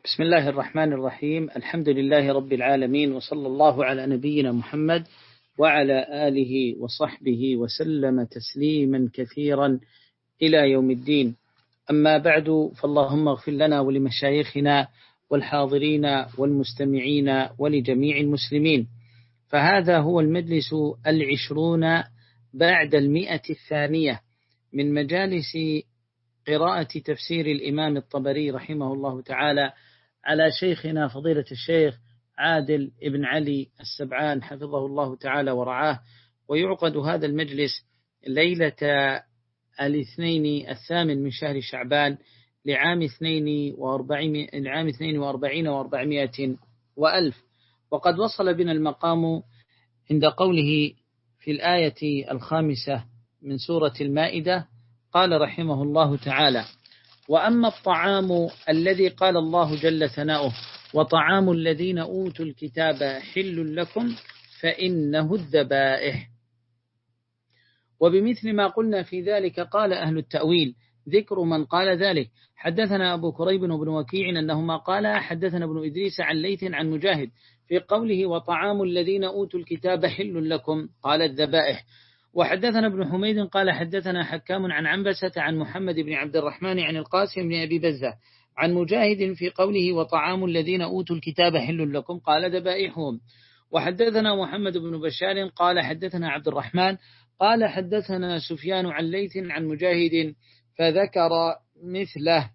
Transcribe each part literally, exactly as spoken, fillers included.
بسم الله الرحمن الرحيم. الحمد لله رب العالمين، وصلى الله على نبينا محمد وعلى آله وصحبه وسلم تسليما كثيرا إلى يوم الدين. أما بعد، فاللهم اغفر لنا ولمشايخنا والحاضرين والمستمعين ولجميع المسلمين. فهذا هو المجلس العشرون بعد المئة الثانية من مجالس قراءة تفسير الإمام الطبري رحمه الله تعالى على شيخنا فضيلة الشيخ عادل ابن علي السبعان حفظه الله تعالى ورعاه. ويعقد هذا المجلس ليلة الاثنين الثامن من شهر شعبان لعام اثنين وأربعين لعام اثنين وأربعين وأربعمائة وألف. وقد وصل بنا المقام عند قوله في الآية الخامسة من سورة المائدة، قال رحمه الله تعالى: وأما الطعام الذي قال الله جل ثناؤه وطعام الذين أوتوا الكتاب حل لكم فإنه الذبائح. وبمثل ما قلنا في ذلك قال أهل التأويل ذكر من قال ذلك. حدثنا أبو كريب بن وكيع أنهما قال حدثنا ابن إدريس عن ليث عن مجاهد في قوله وطعام الذين أوتوا الكتاب حل لكم قال الذبائح. وحدثنا ابن حميد قال حدثنا حكام عن عنبسة عن محمد بن عبد الرحمن عن القاسم بن أبي بزة عن مجاهد في قوله وطعام الذين أوتوا الكتاب حل لكم قال ذبائحهم. وحدثنا محمد بن بشار قال حدثنا عبد الرحمن قال حدثنا سفيان عن ليث عن مجاهد فذكر مثله.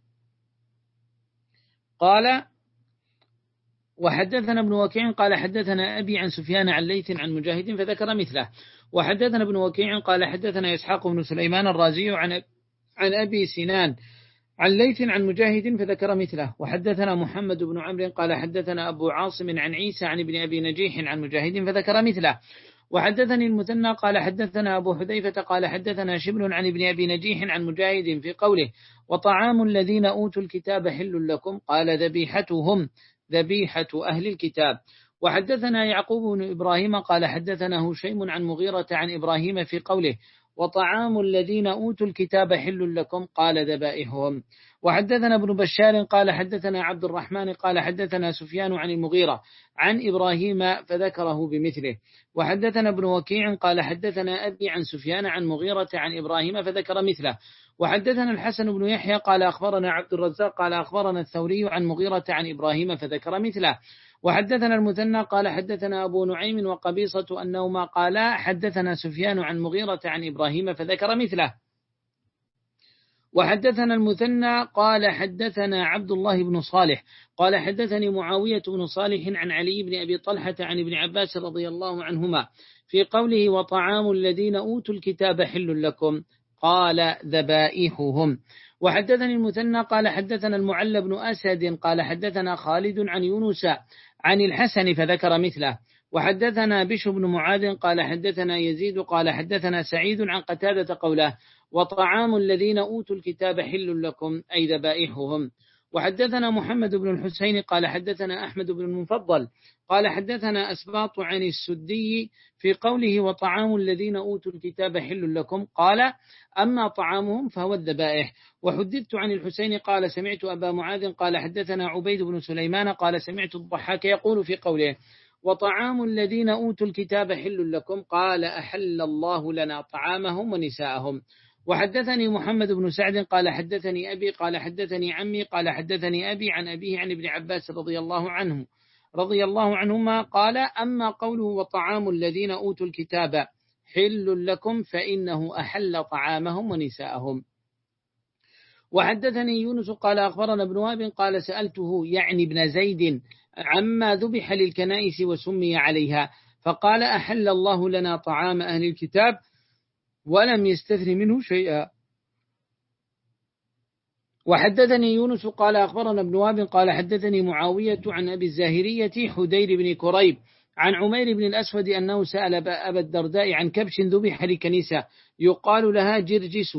قال وحدثنا ابن وكيع قال حدثنا أبي عن سفيان عن ليث عن مجاهد فذكر مثله. وحدثنا ابن وكيع قال حدثنا إسحاق بن سليمان الرازي عن عن أبي سنان عن ليث عن مجاهد فذكر مثله. وحدثنا محمد بن عمرو قال حدثنا أبو عاصم عن عيسى عن ابن أبي نجيح عن مجاهد فذكر مثله. وحدثني المثنى قال حدثنا أبو حذيفة قال حدثنا شبل عن ابن أبي نجيح عن مجاهد في قوله وطعام الذين أوتوا الكتاب حل لكم قال ذبيحتهم ذبيحة أهل الكتاب. وحدثنا يعقوب بن إبراهيم قال حدثنا هشيم عن مغيرة عن إبراهيم في قوله وطعام الذين أوتوا الكتاب حل لكم قال ذبائحهم. وحدثنا ابن بشار قال حدثنا عبد الرحمن قال حدثنا سفيان عن المغيرة عن إبراهيم فذكره بمثله. وحدثنا ابن وكيع قال حدثنا أبي عن سفيان عن مغيرة عن إبراهيم فذكر مثله. وحدثنا الحسن بن يحيى قال أخبرنا عبد الرزاق قال أخبرنا الثوري عن مغيرة عن إبراهيم فذكر مثله. وحدثنا المثنى قال حدثنا أبو نعيم وقبيصة أنهما قالا حدثنا سفيان عن مغيرة عن إبراهيم فذكر مثله. وحدثنا المثنى قال حدثنا عبد الله بن صالح قال حدثني معاوية بن صالح عن علي بن أبي طلحة عن ابن عباس رضي الله عنهما في قوله وطعام الذين أوتوا الكتاب حل لكم قال ذبائحهم. وحدثني المثنى قال حدثنا المعلى بن أسد قال حدثنا خالد عن يونس عن الحسن فذكر مثله. وحدثنا بشر بن معاذ قال حدثنا يزيد قال حدثنا سعيد عن قتادة قوله وطعام الذين أوتوا الكتاب حل لكم أي ذبائحهم. وحدثنا محمد بن الحسين قال حدثنا أحمد بن المفضل قال حدثنا أسباط عن السدي في قوله وطعام الذين أوتوا الكتاب حل لكم قال أما طعامهم فهو الذبائح. وحدثت عن الحسين قال سمعت أبا معاذ قال حدثنا عبيد بن سليمان قال سمعت الضحاك يقول في قوله وطعام الذين أوتوا الكتاب حل لكم قال أحل الله لنا طعامهم ونساءهم. وحدثني محمد بن سعد قال حدثني أبي قال حدثني عمي قال حدثني أبي عن أبيه عن ابن عباس رضي الله عنه رضي الله عنهما قال أما قوله وطعام الذين أوتوا الكتاب حل لكم فإنه أحل طعامهم ونساءهم. وحدثني يونس قال أخبرنا ابن وهب قال سألته يعني ابن زيد عما ذبح للكنائس وسمي عليها فقال أحل الله لنا طعام أهل الكتاب ولم يستثن منه شيئا. وحدثني يونس قال أخبرنا ابن وهب قال حدثني معاوية عن أبي الزاهرية حدير بن كريب عن عمير بن الأسود أنه سأل أبا الدرداء عن كبش ذبح لكنيسة يقال لها جرجس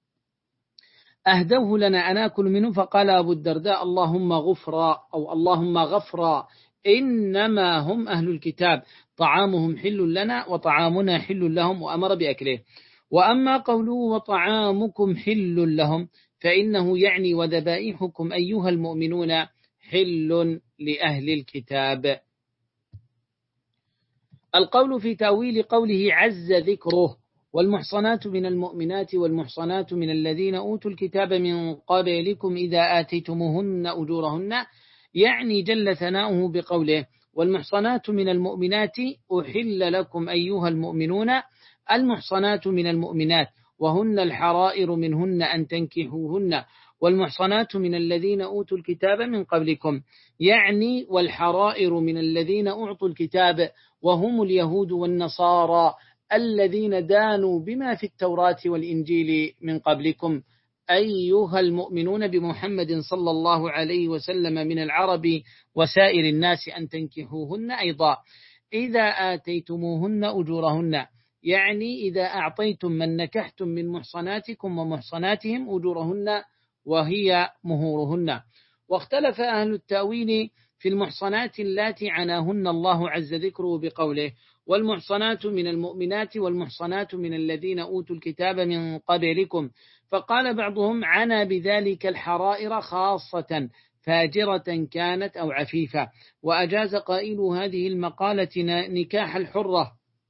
أهدوه لنا أناكل منه فقال أبو الدرداء اللهم غفرا أو اللهم غفرا إنما هم أهل الكتاب طعامهم حل لنا وطعامنا حل لهم وأمر بأكله. وأما قوله وطعامكم حل لهم فإنه يعني وذبائحكم أيها المؤمنون حل لأهل الكتاب. القول في تأويل قوله عز ذكره والمحصنات من المؤمنات والمحصنات من الذين أوتوا الكتاب من قبلكم إذا آتيتموهن أجورهن، يعني جل ثناؤه بقوله والمحصنات من المؤمنات أحل لكم أيها المؤمنون المحصنات من المؤمنات وهن الحرائر منهن أن تنكحوهن، والمحصنات من الذين أوتوا الكتاب من قبلكم، يعني والحرائر من الذين أعطوا الكتاب وهم اليهود والنصارى الذين دانوا بما في التوراة والإنجيل من قبلكم أيها المؤمنون بمحمد صلى الله عليه وسلم من العرب وسائر الناس أن تنكحوهن أيضا إذا آتيتموهن أجورهن، يعني إذا أعطيتم من نكحتم من محصناتكم ومحصناتهم أجورهن وهي مهورهن. واختلف أهل التأويل في المحصنات اللاتي عناهن الله عز ذكره بقوله والمحصنات من المؤمنات والمحصنات من الذين أوتوا الكتاب من قبلكم، فقال بعضهم عنا بذلك الحرائر خاصة فاجرة كانت أو عفيفة، وأجاز قائل هذه المقالة نكاح الحرة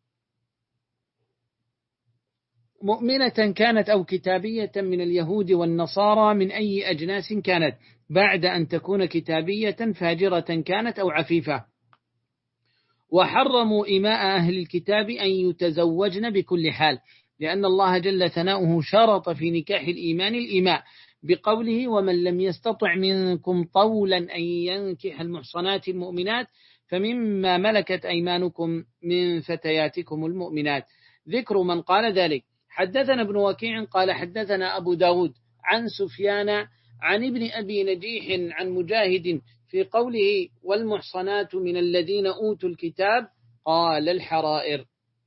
مؤمنة كانت أو كتابية من اليهود والنصارى من أي أجناس كانت بعد أن تكون كتابية فاجرة كانت أو عفيفة. وحرموا إماء أهل الكتاب أن يتزوجن بكل حال، لأن الله جل ثناؤه شرط في نكاح الإيمان الإماء بقوله ومن لم يستطع منكم طولا أن ينكح المحصنات المؤمنات فمما ملكت أيمانكم من فتياتكم المؤمنات. ذكر من قال ذلك. حدثنا ابن وكيع قال حدثنا أبو داود عن سفيان عن ابن أبي نجيح عن مجاهد في قوله والمحصنات من الذين أوتوا الكتاب قال الحرائر.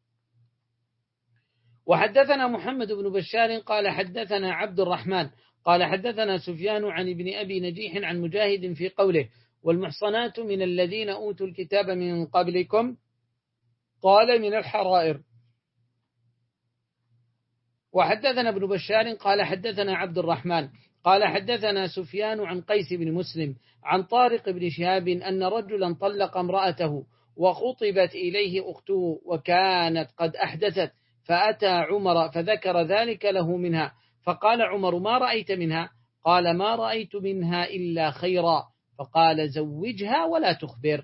وحدثنا محمد بن بشار قال حدثنا عبد الرحمن قال حدثنا سفيان عن ابن أبي نجيح عن مجاهد في قوله والمحصنات من الذين أوتوا الكتاب من قبلكم قال من الحرائر. وحدثنا ابن بشار قال حدثنا عبد الرحمن قال حدثنا سفيان عن قيس بن مسلم عن طارق بن شهاب أن رجلا طلق امرأته وخطبت إليه أخته وكانت قد أحدثت، فأتى عمر فذكر ذلك له منها، فقال عمر ما رأيت منها؟ قال ما رأيت منها إلا خيرا، فقال زوجها ولا تخبر.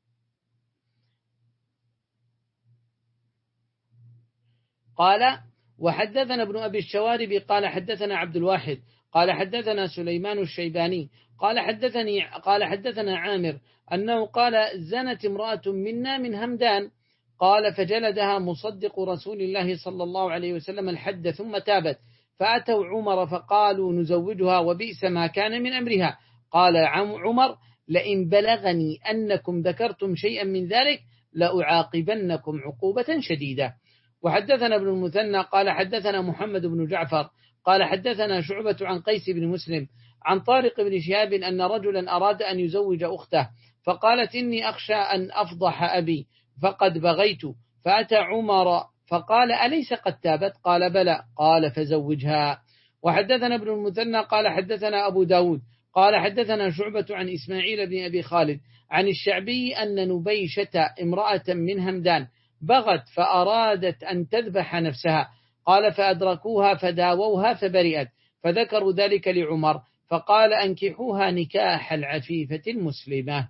قال وحدثنا ابن أبي الشوارب قال حدثنا عبد الواحد قال حدثنا سليمان الشيباني قال حدثني قال حدثنا عامر أنه قال زنت امرأة منا من همدان، قال فجلدها مصدق رسول الله صلى الله عليه وسلم الحد ثم تابت، فأتوا عمر فقالوا نزوجها وبئس ما كان من أمرها. قال عمر لئن بلغني أنكم ذكرتم شيئا من ذلك لأعاقبنكم عقوبة شديدة. وحدثنا ابن المثنى قال حدثنا محمد بن جعفر قال حدثنا شعبة عن قيس بن مسلم عن طارق بن شهاب أن رجلا أراد أن يزوج أخته، فقالت إني أخشى أن أفضح أبي فقد بغيت، فأتى عمر فقال أليس قد تابت؟ قال بلى، قال فزوجها. وحدثنا ابن المثنى قال حدثنا أبو داود قال حدثنا شعبة عن إسماعيل بن أبي خالد عن الشعبي أن نبيشة امرأة من همدان بغت فأرادت أن تذبح نفسها، قال فأدركوها فداووها فبرئت، فذكروا ذلك لعمر فقال أنكحوها نكاح العفيفة المسلمة.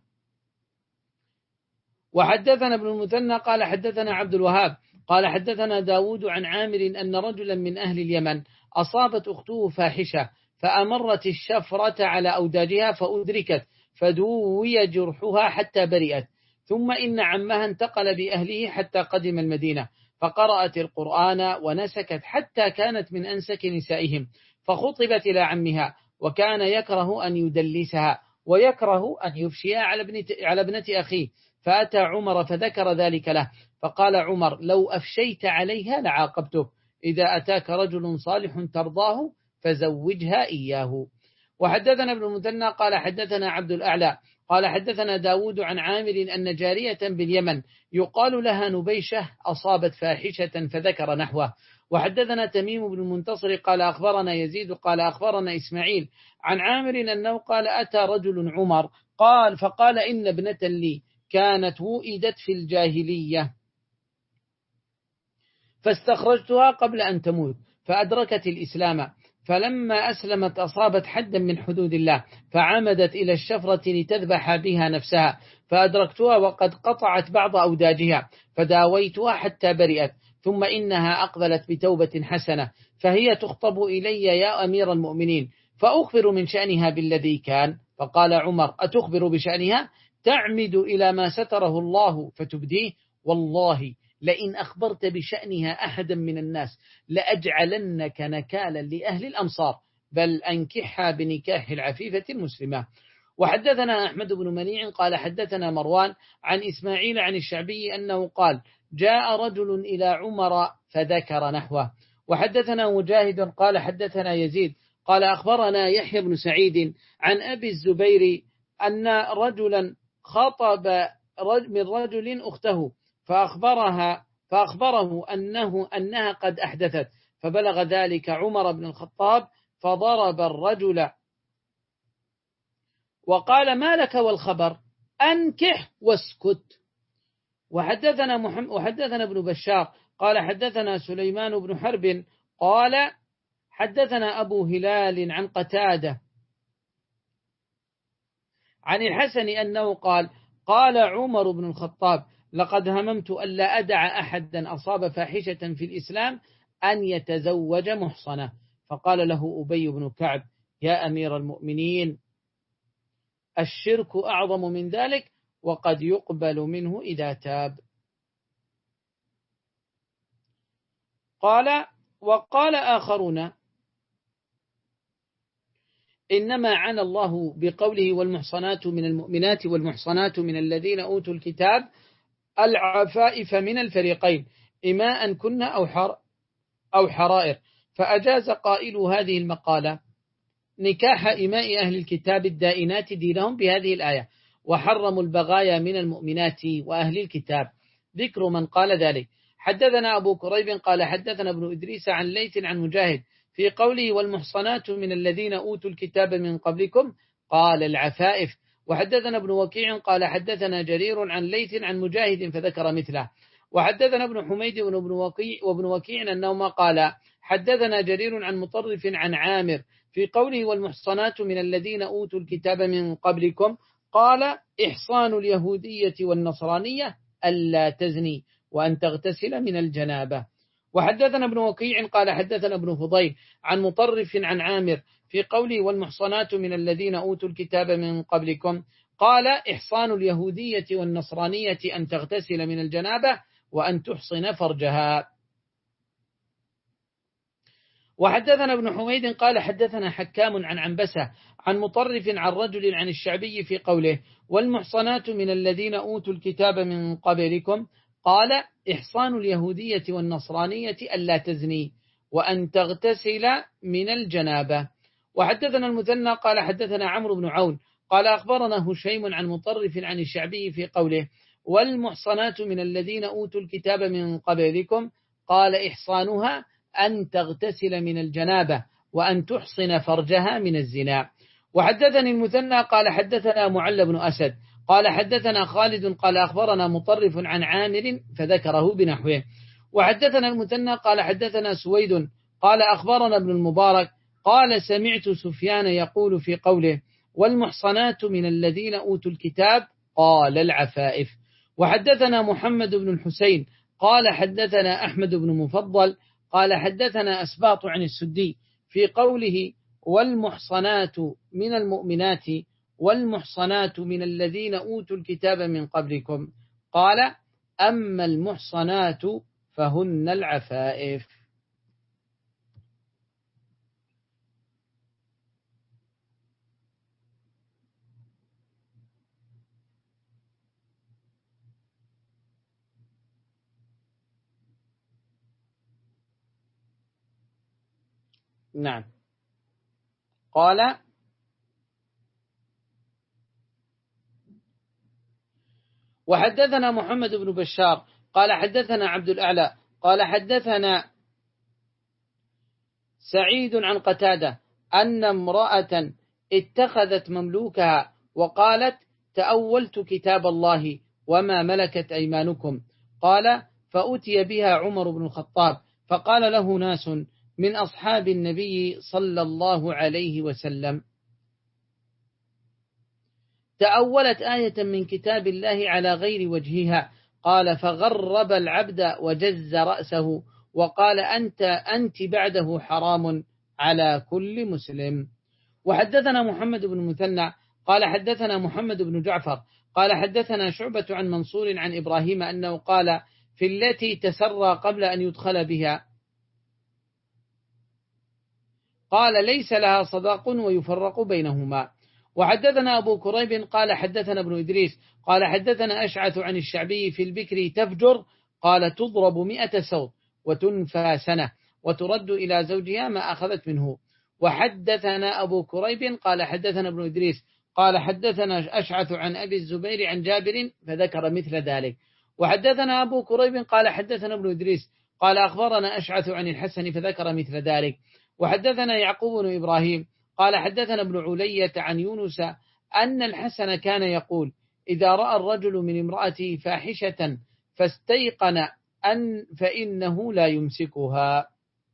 وحدثنا ابن المثنى قال حدثنا عبد الوهاب قال حدثنا داود عن عامر أن رجلا من أهل اليمن أصابت أخته فاحشة فأمرت الشفرة على أوداجها فأدركت فدوي جرحها حتى برئت، ثم إن عمها انتقل بأهله حتى قدم المدينة فقرأت القرآن ونسكت حتى كانت من أنسك نسائهم، فخطبت إلى عمها وكان يكره أن يدلسها ويكره أن يفشيها على ابنة أخيه، فأتى عمر فذكر ذلك له، فقال عمر لو أفشيت عليها لعاقبته، إذا أتاك رجل صالح ترضاه فزوجها إياه. وحدثنا ابن المثنى قال حدثنا عبد الأعلى قال حدثنا داود عن عامر أن جارية باليمن يقال لها نبيشة أصابت فاحشة فذكر نحوه. وحدثنا تميم بن المنتصر قال أخبرنا يزيد قال أخبرنا إسماعيل عن عامر أنه قال أتى رجل عمر قال فقال إن ابنة لي كانت وئدت في الجاهلية فاستخرجتها قبل أن تموت فأدركت الإسلام، فلما أسلمت أصابت حدا من حدود الله فعمدت إلى الشفرة لتذبح بها نفسها، فأدركتها وقد قطعت بعض أوداجها فداويتها حتى برئت، ثم إنها أقبلت بتوبة حسنة، فهي تخطب إلي يا أمير المؤمنين، فأخبر من شأنها بالذي كان. فقال عمر أتخبر بشأنها؟ تعمد إلى ما ستره الله فتبديه؟ والله لئن أخبرت بشأنها أحدا من الناس لأجعلنك نكالا لأهل الأمصار، بل أنكحها بنكاح العفيفة المسلمة. وحدثنا أحمد بن منيع قال حدثنا مروان عن إسماعيل عن الشعبي أنه قال جاء رجل إلى عمر فذكر نحوه. وحدثنا مجاهد قال حدثنا يزيد قال أخبرنا يحيى بن سعيد عن أبي الزبير أن رجلا خطب من رجل أخته فأخبرها فأخبره أنه أنها قد أحدثت، فبلغ ذلك عمر بن الخطاب فضرب الرجل وقال ما لك والخبر؟ أنكح واسكت. وحدثنا محمد وحدثنا ابن بشار قال حدثنا سليمان بن حرب قال حدثنا أبو هلال عن قتادة عن الحسن أنه قال قال عمر بن الخطاب لقد هممت ألا أدع أحدا أصاب فاحشة في الإسلام أن يتزوج محصنة. فقال له أبي بن كعب يا أمير المؤمنين الشرك أعظم من ذلك وقد يقبل منه إذا تاب. قال وقال آخرون إنما عنى الله بقوله والمحصنات من المؤمنات والمحصنات من الذين أوتوا الكتاب العفائف من الفريقين إماء كن أو, حر أو حرائر، فأجاز قائل هذه المقالة نكاح إماء أهل الكتاب الدائنات دينهم بهذه الآية، وحرموا البغايا من المؤمنات وأهل الكتاب. ذكر من قال ذلك. حدثنا أبو كريب قال حدثنا ابن إدريس عن ليث عن مجاهد في قوله والمحصنات من الذين أوتوا الكتاب من قبلكم قال العفائف. وحدثنا ابن وكيع قال حدثنا جرير عن ليث عن مجاهد فذكر مثله. وحدثنا ابن حميد وابن وكيع, وابن وكيع أنهما قال حدثنا جرير عن مطرف عن عامر في قوله والمحصنات من الذين أوتوا الكتاب من قبلكم قال إحصان اليهودية والنصرانية ألا تزني وأن تغتسل من الجنابة. وحدثنا ابن وكيع قال حدثنا ابن فضيل عن مطرف عن عامر في قوله والمحصنات من الذين أوتوا الكتاب من قبلكم قال إحصان اليهودية والنصرانية أن تغتسل من الجنابة وأن تحصن فرجها. وحدثنا ابن حميد قال حدثنا حكام عن عنبسة عن مطرف عن رجل عن الشعبي في قوله والمحصنات من الذين أوتوا الكتاب من قبلكم قال إحصان اليهودية والنصرانية ألا تزني وأن تغتسل من الجنابة. وحدثنا المثنى قال حدثنا عمرو بن عون قال أخبرنا هشيم عن مطرف عن الشعبي في قوله والمحصنات من الذين أوتوا الكتاب من قبلكم قال إحصانها أن تغتسل من الجنابة وأن تحصن فرجها من الزنا. وحدثني المثنى قال حدثنا معل بن أسد قال حدثنا خالد قال أخبرنا مطرف عن عامر فذكره بنحوه. وحدثنا المثنى قال حدثنا سويد قال أخبرنا ابن المبارك قال سمعت سفيان يقول في قوله والمحصنات من الذين أوتوا الكتاب قال العفائف. وحدثنا محمد بن الحسين قال حدثنا أحمد بن مفضل قال حدثنا أسباط عن السدي في قوله والمحصنات من المؤمنات والمحصنات من الذين أوتوا الكتاب من قبلكم قال أما المحصنات فهن العفائف. نعم. قال وحدثنا محمد بن بشار قال حدثنا عبد الأعلى قال حدثنا سعيد عن قتادة أن امرأة اتخذت مملوكها وقالت تأولت كتاب الله وما ملكت أيمانكم. قال فأتي بها عمر بن الخطاب فقال له ناس من أصحاب النبي صلى الله عليه وسلم: تأولت آية من كتاب الله على غير وجهها. قال فغرب العبد وجز رأسه وقال أنت أنت بعده حرام على كل مسلم. وحدثنا محمد بن مثنى قال حدثنا محمد بن جعفر قال حدثنا شعبة عن منصور عن إبراهيم أنه قال في التي تسرى قبل أن يدخل بها قال ليس لها صداق ويفرق بينهما. وحدثنا أبو كريب قال حدثنا ابن إدريس قال حدثنا أشعث عن الشعبي في البكر تفجر قال تضرب مئة سوط وتنفى سنة وترد إلى زوجها ما أخذت منه. وحدثنا أبو كريب قال حدثنا ابن إدريس قال حدثنا أشعث عن أبي الزبير عن جابر فذكر مثل ذلك. وحدثنا أبو كريب قال حدثنا ابن إدريس قال أخبرنا أشعث عن الحسن فذكر مثل ذلك. وحدثنا يعقوب بن إبراهيم قال حدثنا ابن علية عن يونس أن الحسن كان يقول إذا رأى الرجل من امرأته فاحشة فاستيقن أن فإنه لا يمسكها.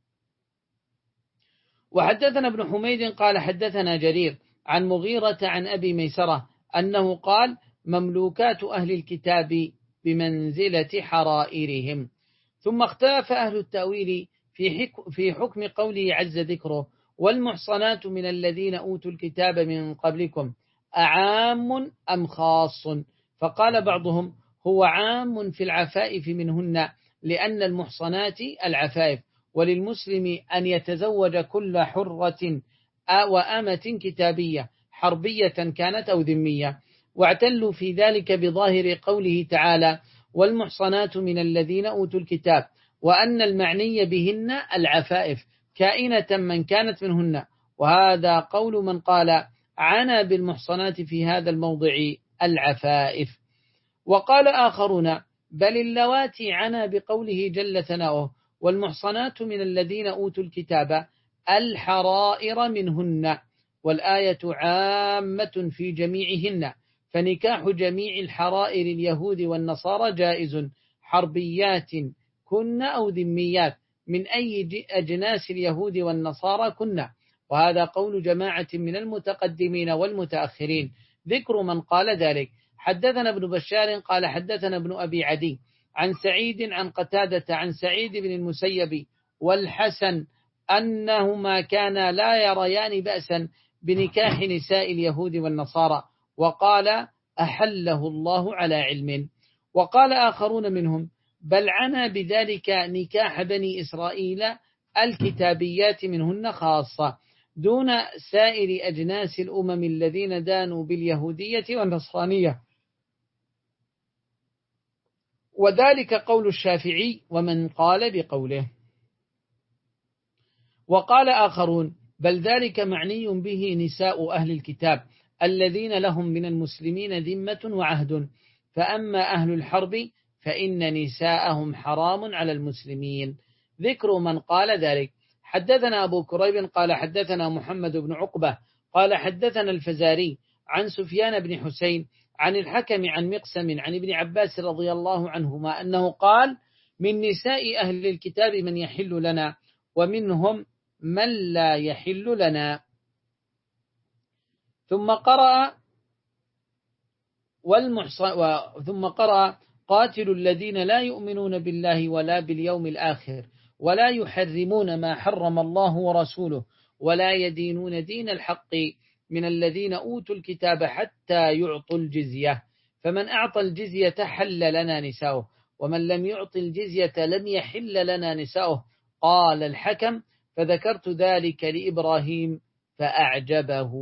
وحدثنا ابن حميد قال حدثنا جرير عن مغيرة عن أبي ميسرة أنه قال مملوكات أهل الكتاب بمنزلة حرائرهم. ثم اختلف أهل التأويل في حكم قوله عز ذكره والمحصنات من الذين أوتوا الكتاب من قبلكم أعام أم خاص. فقال بعضهم هو عام في العفائف منهن لأن المحصنات العفائف وللمسلم أن يتزوج كل حرة وأمة كتابية حربية كانت أو ذمية. واعتلوا في ذلك بظاهر قوله تعالى والمحصنات من الذين أوتوا الكتاب وأن المعني بهن العفائف كائنة من كانت منهن. وهذا قول من قال عنا بالمحصنات في هذا الموضع العفائف. وقال آخرون بل اللواتي عنا بقوله جل ثناؤه والمحصنات من الذين أوتوا الكتاب الحرائر منهن والآية عامة في جميعهن فنكاح جميع الحرائر اليهود والنصارى جائز حربيات كن أو ذميات من أي أجناس اليهود والنصارى كن. وهذا قول جماعة من المتقدمين والمتأخرين ذكر من قال ذلك. حدثنا ابن بشار قال حدثنا ابن أبي عدي عن سعيد عن قتادة عن سعيد بن المسيب والحسن أنهما كانا لا يريان بأسا بنكاح نساء اليهود والنصارى وقال أحله الله على علم. وقال آخرون منهم بل عنا بذلك نكاح بني إسرائيل الكتابيات منهن خاصة دون سائر أجناس الأمم الذين دانوا باليهودية والنصرانية. وذلك قول الشافعي ومن قال بقوله. وقال آخرون بل ذلك معني به نساء أهل الكتاب الذين لهم من المسلمين ذمة وعهد فأما أهل الحرب فإن نساءهم حرام على المسلمين. ذكر من قال ذلك. حدثنا أبو كريب قال حدثنا محمد بن عقبة قال حدثنا الفزاري عن سفيان بن حسين عن الحكم عن مقسم عن ابن عباس رضي الله عنهما أنه قال من نساء أهل الكتاب من يحل لنا ومنهم من لا يحل لنا. ثم قرأ والمحصن ثم قرأ قاتل الذين لا يؤمنون بالله ولا باليوم الآخر ولا يحرمون ما حرم الله ورسوله ولا يدينون دين الحق من الذين أوتوا الكتاب حتى يعطوا الجزية فمن أعطى الجزية حل لنا نساؤه ومن لم يعط الجزية لم يحل لنا نساؤه. قال الحكم فذكرت ذلك لإبراهيم فأعجبه.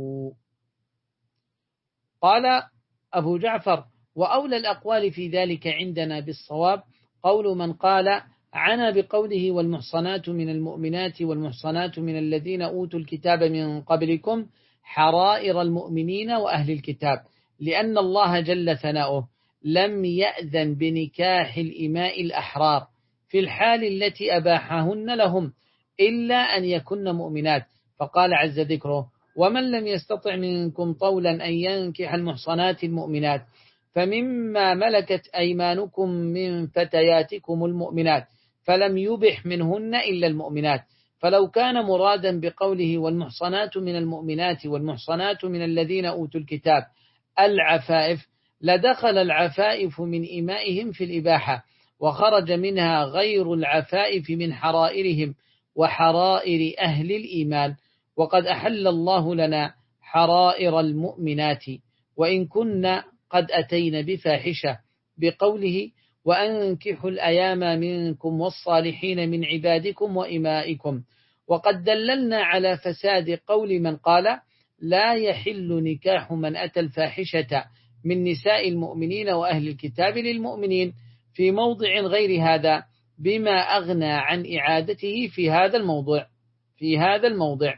قال أبو جعفر وأولى الأقوال في ذلك عندنا بالصواب قول من قال عنا بقوله والمحصنات من المؤمنات والمحصنات من الذين أوتوا الكتاب من قبلكم حرائر المؤمنين وأهل الكتاب لأن الله جل ثناؤه لم يأذن بنكاح الإماء الأحرار في الحال التي أباحهن لهم إلا أن يكن مؤمنات. فقال عز ذكره ومن لم يستطع منكم طولا أن ينكح المحصنات المؤمنات فمما ملكت أيمانكم من فتياتكم المؤمنات فلم يبح منهن إلا المؤمنات. فلو كان مرادا بقوله والمحصنات من المؤمنات والمحصنات من الذين أوتوا الكتاب العفائف لدخل العفائف من إمائهم في الإباحة، وخرج منها غير العفائف من حرائرهم وحرائر أهل الإيمان. وقد أحل الله لنا حرائر المؤمنات وإن كنا قد أتينا بفاحشة بقوله وأنكحوا الأيام منكم والصالحين من عبادكم وإمائكم. وقد دللنا على فساد قول من قال لا يحل نكاح من أتى الفاحشة من نساء المؤمنين وأهل الكتاب للمؤمنين في موضع غير هذا بما أغنى عن إعادته في هذا الموضع في هذا الموضع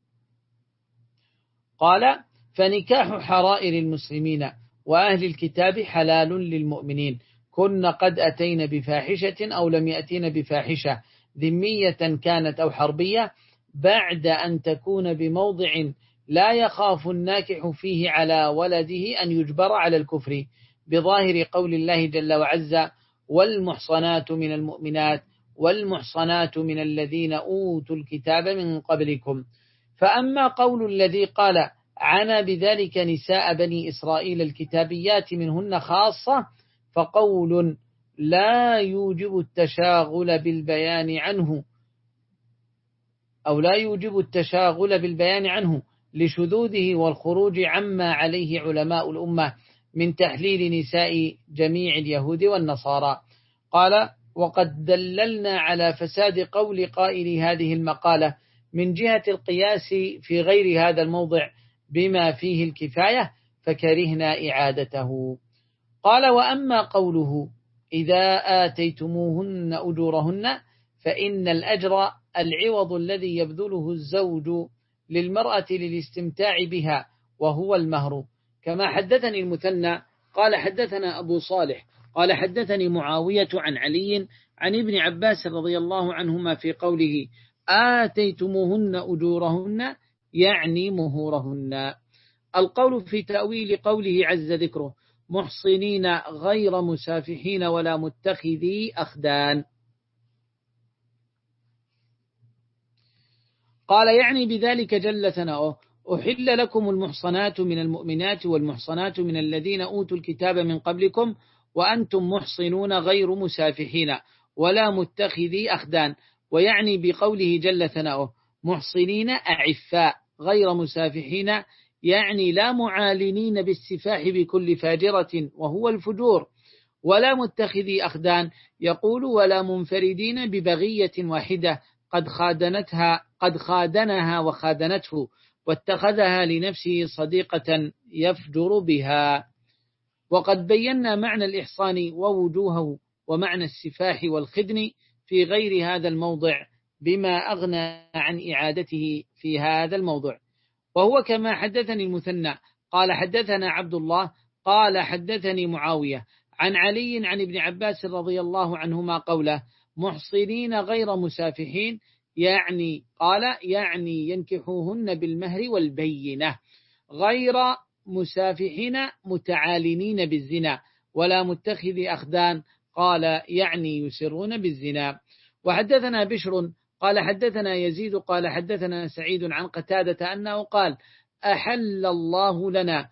قال فنكاح حرائر المسلمين وأهل الكتاب حلال للمؤمنين كن قد أتين بفاحشة أو لم يأتين بفاحشة ذمية كانت أو حربية بعد أن تكون بموضع لا يخاف الناكح فيه على ولده أن يجبر على الكفر بظاهر قول الله جل وعز والمحصنات من المؤمنات والمحصنات من الذين أوتوا الكتاب من قبلكم. فأما قول الذي قال عنا بذلك نساء بني إسرائيل الكتابيات منهن خاصة فقول لا يوجب التشاغل بالبيان عنه أو لا يوجب التشاغل بالبيان عنه لشذوذه والخروج عما عليه علماء الأمة من تحليل نساء جميع اليهود والنصارى. قال وقد دللنا على فساد قول قائل هذه المقالة من جهة القياس في غير هذا الموضع بما فيه الكفاية فكرهنا إعادته. قال وأما قوله إذا آتيتموهن أجورهن فإن الأجر العوض الذي يبذله الزوج للمرأة للاستمتاع بها وهو المهر. كما حدثني المثنى قال حدثنا أبو صالح قال حدثني معاوية عن علي عن ابن عباس رضي الله عنهما في قوله آتيتموهن أجورهن يعني مهورهن. القول في تأويل قوله عز ذكره محصنين غير مسافحين ولا متخذي أخدان. قال يعني بذلك جل ثناؤه أحل لكم المحصنات من المؤمنات والمحصنات من الذين أوتوا الكتاب من قبلكم وأنتم محصنون غير مسافحين ولا متخذي أخدان. ويعني بقوله جل ثناؤه محصنين أعفاء غير مسافحين يعني لا معالنين بالسفاح بكل فاجرة وهو الفجور، ولا متخذي أخدان يقول ولا منفردين ببغية واحدة قد خادنتها قد خادنها وخادنته واتخذها لنفسه صديقة يفجر بها. وقد بينا معنى الإحصان ووجوهه ومعنى السفاح والخدن في غير هذا الموضع بما أغنى عن إعادته في هذا الموضع. وهو كما حدثني المثنى قال حدثنا عبد الله قال حدثني معاوية عن علي عن ابن عباس رضي الله عنهما قوله محصنين غير مسافحين يعني قال يعني ينكحوهن بالمهر والبينة غير مسافحين متعالنين بالزنا ولا متخذي أخدان قال يعني يسرون بالزنا. وحدثنا بشر قال حدثنا يزيد قال حدثنا سعيد عن قتادة أنه قال أحل الله لنا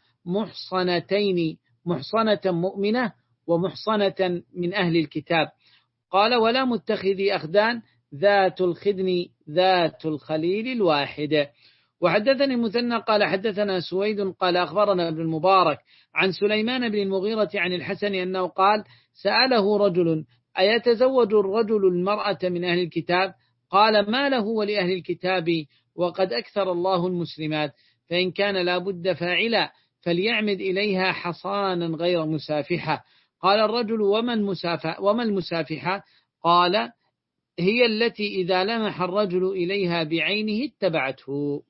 محصنتين محصنة مؤمنة ومحصنة من أهل الكتاب. قال ولا متخذي أخدان ذات الخدن ذات الخليل الواحد. وحدثني المثنى قال حدثنا سويد قال أخبرنا ابن المبارك عن سليمان بن المغيرة عن الحسن أنه قال سأله رجل أيتزوج الرجل المرأة من أهل الكتاب؟ قال ما له ولأهل الكتاب وقد أكثر الله المسلمات، فإن كان لا بد فاعلا فليعمد إليها حصانا غير مسافحة. قال الرجل وما المسافحة, وما المسافحة؟ قال هي التي إذا لمح الرجل إليها بعينه اتبعته.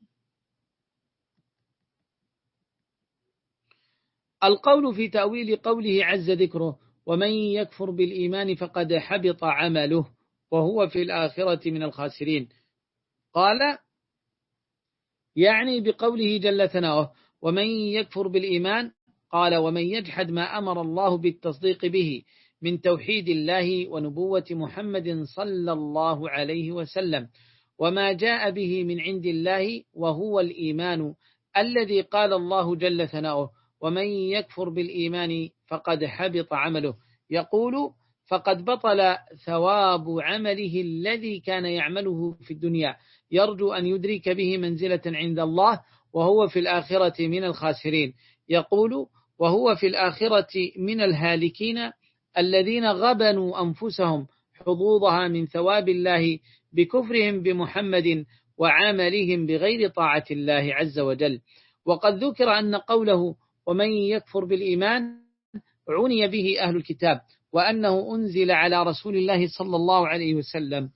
القول في تأويل قوله عز ذكره ومن يكفر بالإيمان فقد حبط عمله وهو في الآخرة من الخاسرين. قال يعني بقوله جل ثناؤه ومن يكفر بالإيمان قال ومن يجحد ما أمر الله بالتصديق به من توحيد الله ونبوة محمد صلى الله عليه وسلم وما جاء به من عند الله وهو الإيمان الذي قال الله جل ثناؤه ومن يكفر بالإيمان فقد حبط عمله يقول فقد بطل ثواب عمله الذي كان يعمله في الدنيا يرجو أن يدرك به منزلة عند الله وهو في الآخرة من الخاسرين يقول وهو في الآخرة من الهالكين الذين غبنوا أنفسهم حظوظها من ثواب الله بكفرهم بمحمد وعملهم بغير طاعة الله عز وجل. وقد ذكر أن قوله ومن يكفر بالإيمان عني به أهل الكتاب وأنه أنزل على رسول الله صلى الله عليه وسلم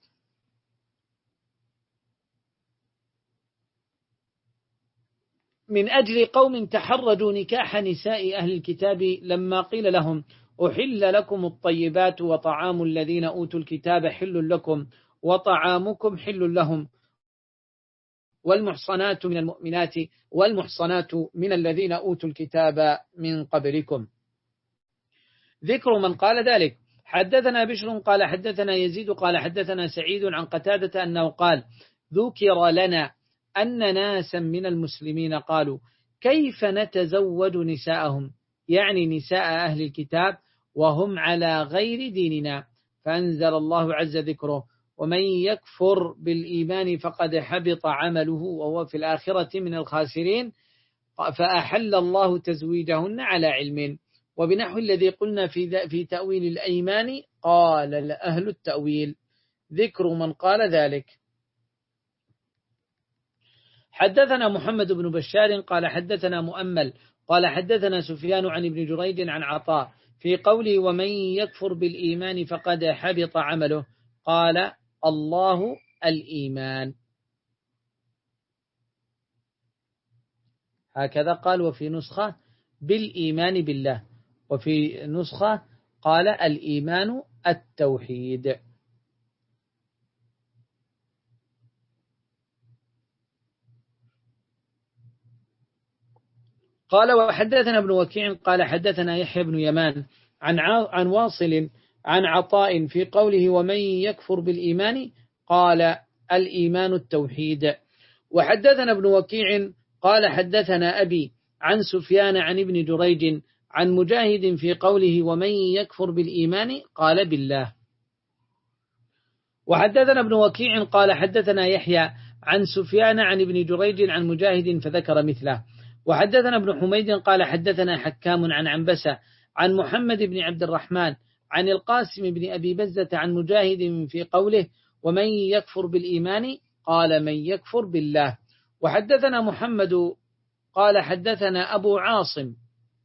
من أجل قوم تحرجوا نكاح نساء أهل الكتاب لما قيل لهم أحل لكم الطيبات وطعام الذين أوتوا الكتاب حل لكم وطعامكم حل لهم والمحصنات من المؤمنات والمحصنات من الذين أوتوا الكتاب من قبلكم. ذكر من قال ذلك. حدثنا بشر قال حدثنا يزيد قال حدثنا سعيد عن قتادة أنه قال ذكر لنا أن ناسا من المسلمين قالوا كيف نتزوج نساءهم يعني نساء أهل الكتاب وهم على غير ديننا فأنزل الله عز ذكره ومن يكفر بالإيمان فقد حبط عمله وهو في الآخرة من الخاسرين فأحل الله تزويجهن على علم وبنحو الذي قلنا في في تأويل الأيمان قال أهل التأويل. ذكر من قال ذلك. حدثنا محمد بن بشار قال حدثنا مؤمل قال حدثنا سفيان عن ابن جريج عن عطاء في قوله ومن يكفر بالإيمان فقد حبط عمله قال الله الإيمان هكذا قال وفي نسخة بالإيمان بالله وفي نسخة قال الإيمان التوحيد. قال وحدثنا ابن وكيع قال حدثنا يحيى بن يمان عن عن واصل عن عطاء في قوله ومن يكفر بالإيمان قال الإيمان التوحيد. وحدثنا ابن وكيع قال حدثنا أبي عن سفيان عن ابن جريج عن مجاهد في قوله ومن يكفر بالإيمان قال بالله. وحدثنا ابن وكيع قال حدثنا يحيى عن سفيان عن ابن جريج عن مجاهد فذكر مثله. وحدثنا ابن حميد قال حدثنا حكام عن عنبسة عن محمد بن عبد الرحمن عن القاسم بن أبي بزة عن مجاهد في قوله ومن يكفر بالإيمان قال من يكفر بالله. وحدثنا محمد قال حدثنا أبو عاصم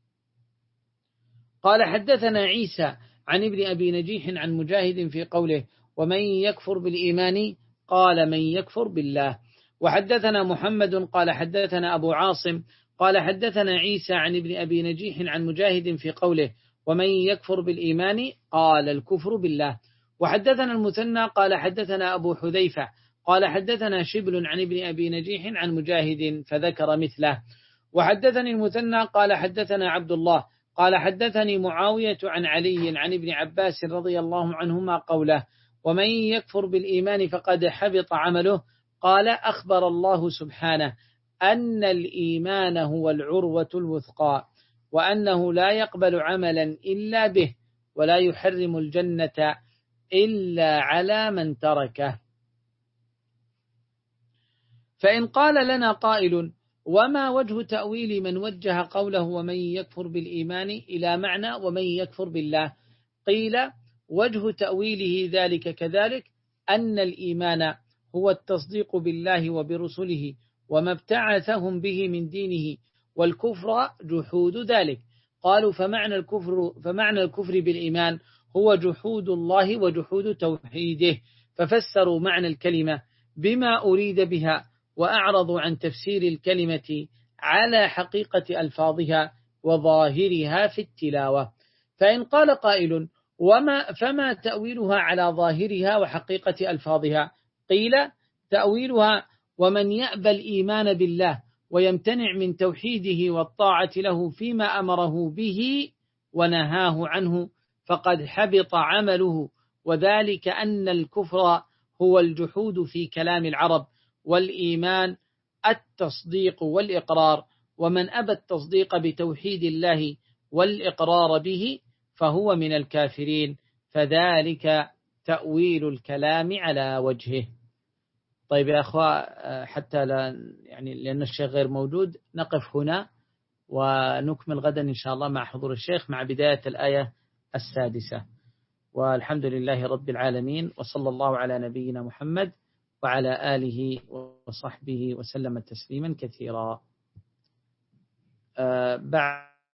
قال حدثنا عيسى عن ابن أبي نجيح عن مجاهد في قوله ومن يكفر بالإيمان قال من يكفر بالله. وحدثنا محمد قال حدثنا أبو عاصم قال حدثنا عيسى عن ابن أبي نجيح عن مجاهد في قوله ومن يكفر بالإيمان قال الكفر بالله. وحدثنا المثنى قال حدثنا أبو حذيفة قال حدثنا شبل عن ابن أبي نجيح عن مجاهد فذكر مثله. وحدثني المثنى قال حدثنا عبد الله قال حدثني معاوية عن علي عن ابن عباس رضي الله عنهما قوله ومن يكفر بالإيمان فقد حبط عمله قال أخبر الله سبحانه أن الإيمان هو العروة الوثقى وأنه لا يقبل عملا إلا به ولا يحرم الجنة إلا على من تركه. فإن قال لنا قائل وما وجه تأويل من وجه قوله ومن يكفر بالإيمان إلى معنى ومن يكفر بالله؟ قيل وجه تأويله ذلك كذلك أن الإيمان هو التصديق بالله وبرسله وما ابتعثهم به من دينه والكفر جحود ذلك. قالوا فمعنى الكفر فمعنى الكفر بالإيمان هو جحود الله وجحود توحيده ففسروا معنى الكلمة بما أريد بها وأعرضوا عن تفسير الكلمة على حقيقة ألفاظها وظاهرها في التلاوة. فإن قال قائل وما فما تأويلها على ظاهرها وحقيقة ألفاظها؟ قيل تأويلها ومن يأبى الإيمان بالله ويمتنع من توحيده والطاعة له فيما أمره به ونهاه عنه فقد حبط عمله، وذلك أن الكفر هو الجحود في كلام العرب، والإيمان التصديق والإقرار، ومن أبى التصديق بتوحيد الله والإقرار به فهو من الكافرين، فذلك تأويل الكلام على وجهه. طيب يا أخوة، حتى لا يعني لأن الشيخ غير موجود نقف هنا ونكمل غدا إن شاء الله مع حضور الشيخ مع بداية الآية السادسة. والحمد لله رب العالمين، وصلى الله على نبينا محمد وعلى آله وصحبه وسلم تسليما كثيرا. بعد